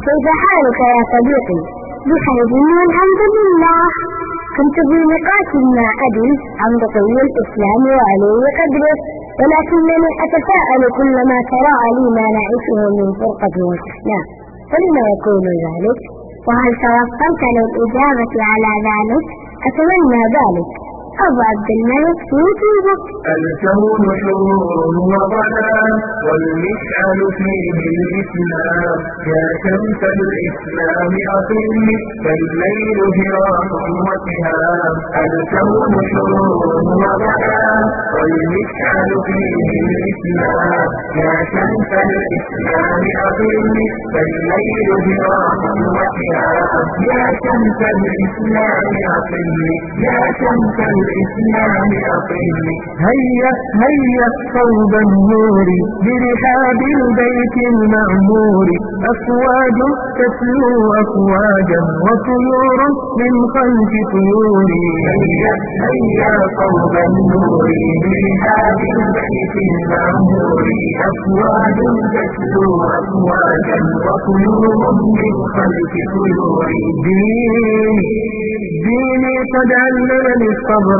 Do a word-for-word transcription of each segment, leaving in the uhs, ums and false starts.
كيف حالك يا صديقي؟ بخير والحمد لله. كنت في نقاش مع أبي عن رقي الإسلام وعلو قدره، ولكنني أتساءل كلما تراءى لي ما نعيشه من فرقة وشحناء، فلما يكون ذلك؟ وهل توفرت للإجابة على ذلك؟ أتمنى ذلك. أبو عبد الملك في يوتيوب. الكون حور وظلام والمشعل فيه الإسلام، يا شمس الإسلام أقمي فالليل هراء وسهام. الكون حور وظلام والمشعل فيه الإسلام، يا شمس الإسلام أقمي فالليل هراء وسهام. يا شمس الإسلام أقمي، يا شمس الإسلام أقمي. هيا هيا صوب النور برحاب البيت المعمور، أفواج تتلو أفواجا وطيور من خلف طيور. هيا هيا صوب النور برحاب البيت المعمور، أفواج تتلو أفواجا وطيور من خلف طيور. ديني ديني قد علمني الصبر،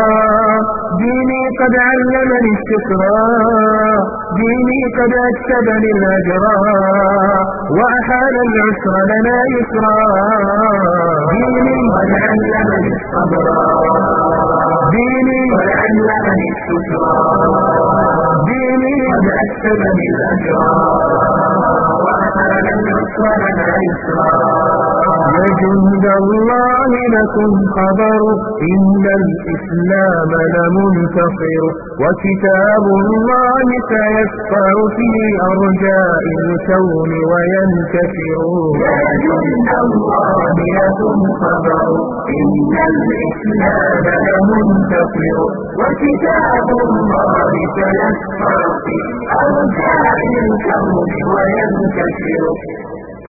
ديني قد علمني الشكر، ديني قد أكسبني الأجر وأحال العسر لنا يسرا. ديني قد علمني الصبر، ديني قد علمني الشكر، ديني قد أكسبني الأجر وأحال العسر لنا يسرا. يا جند الله لكم خبر، إن الإسلام لمنتصر، وكتاب الله سيسطع في أرجاء الكون وينتشر. يا جند الله لكم خبر، إن الإسلام لمنتصر، وكتاب الله سيسطع في أرجاء الكون وينتشر.